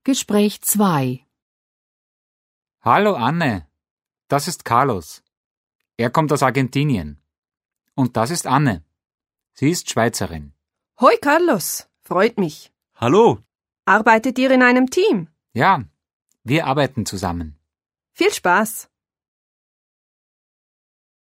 Gespräch 2. Hallo Anne, das ist Carlos. Er kommt aus Argentinien. Und das ist Anne. Sie ist Schweizerin. Hoi Carlos, freut mich. Hallo. Arbeitet ihr in einem Team? Ja, wir arbeiten zusammen. Viel Spaß.